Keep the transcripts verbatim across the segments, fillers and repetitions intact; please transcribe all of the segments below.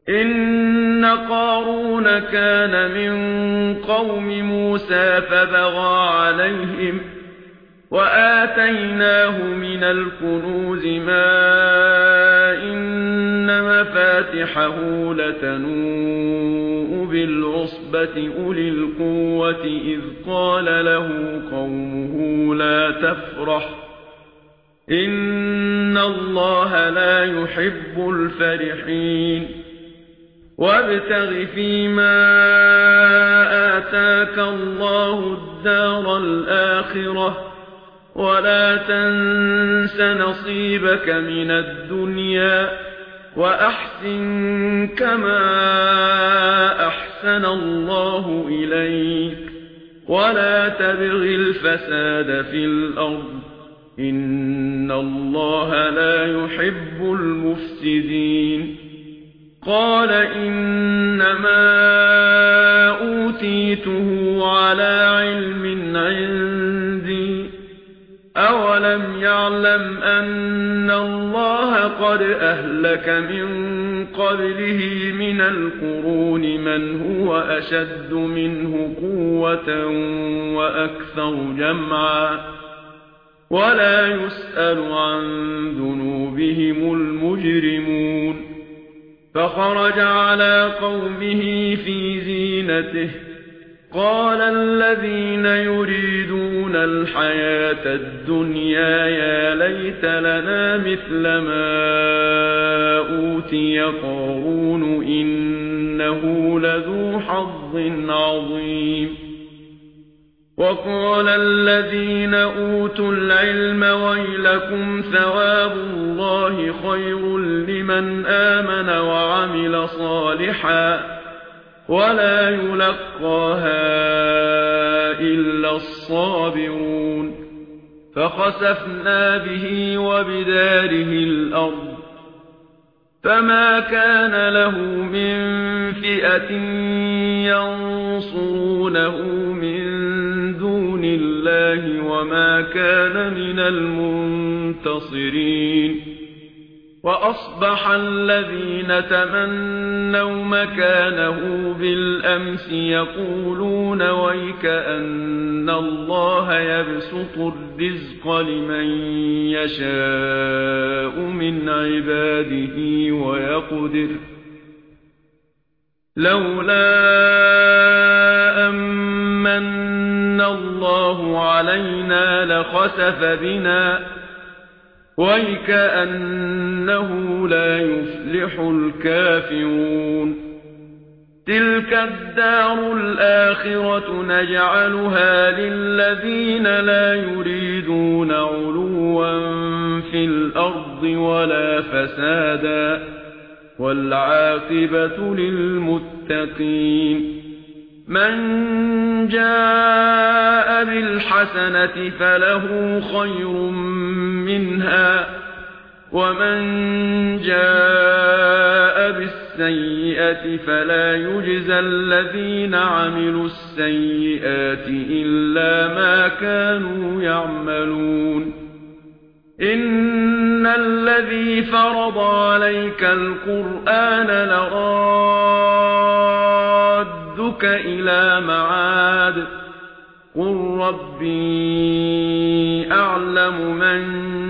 إن قارون كان من قوم موسى فبغى عليهم وآتيناه من الكنوز ما إن مفاتحه لتنوء بالعصبة أولي القوة إذ قال له قومه لا تفرح إن الله لا يحب الفرحين وابتغ فيما آتاك الله الدار الآخرة ولا تنس نصيبك من الدنيا وأحسن كما أحسن الله إليك ولا تبغ الفساد في الأرض إن الله لا يحب المفسدين قال إنما أوتيته على علم عندي أولم يعلم أن الله قد أهلك من قبله من القرون من هو أشد منه قوة وأكثر جمعا ولا يسأل عن ذنوبهم المجرمون فخرج على قومه في زينته قال الذين يريدون الحياة الدنيا يا ليت لنا مثل ما أوتي قارون إنه لذو حظ عظيم وقال الذين أوتوا العلم ويلكم ثواب الله خير لمن آمن وعمل صالحا ولا يلقاها إلا الصابرون فخسفنا به وبداره الأرض فما كان له من فئة ينصرونه من دون الله وما كان من المنتصرين وأصبح الذين تمنوا مكانه بالأمس يقولون ويك أن الله يبسط الرزق لمن يشاء من عباده ويقدر لولا أمن الله علينا لخسف بنا ويكأنه لا يفلح الكافرون تلك الدار الآخرة نجعلها للذين لا يريدون علوا في الأرض ولا فسادا والعاقبة للمتقين من جاء بالحسنة فله خير منها ومن جاء بالسيئة فلا يجزى الذين عملوا السيئات إلا ما كانوا يعملون إن الذي فرض عليك القرآن لرادك إلى معاد قل ربي أعلم من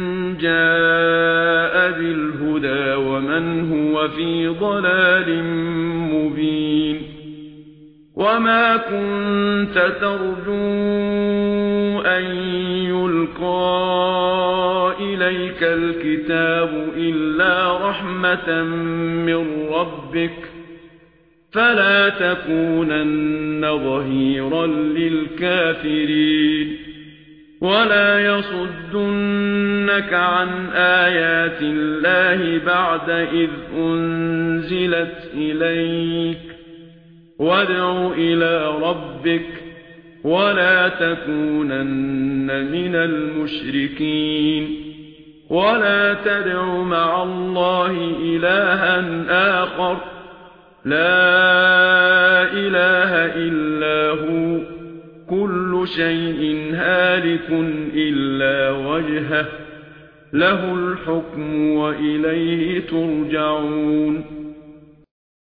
جاء بالهدى ومن هو في ضلال مبين وما كنت ترجو أن يلقى إليك الكتاب إلا رحمة من ربك فلا تكونن ظهيرا للكافرين ولا يصدنك عن آيات الله بعد إذ أنزلت إليك وادع إلى ربك ولا تكونن من المشركين ولا تدع مع الله إلها آخر لا إله إلا هو كل شيء هالك إلا وجهه له الحكم وإليه ترجعون